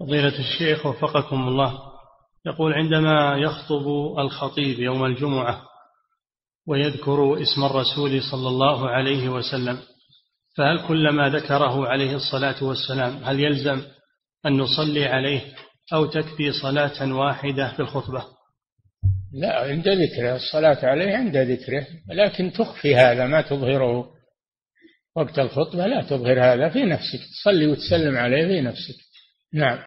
فضيلة الشيخ وفقكم الله، يقول: عندما يخطب الخطيب يوم الجمعة ويذكر اسم الرسول صلى الله عليه وسلم، فهل كلما ذكره عليه الصلاة والسلام هل يلزم أن نصلي عليه أو تكفي صلاة واحدة في الخطبة؟ لا، عند ذكره، الصلاة عليه عند ذكره، لكن تخفي هذا، ما تظهره وقت الخطبة، لا تظهر هذا في نفسك، تصلي وتسلم عليه في نفسك. نعم.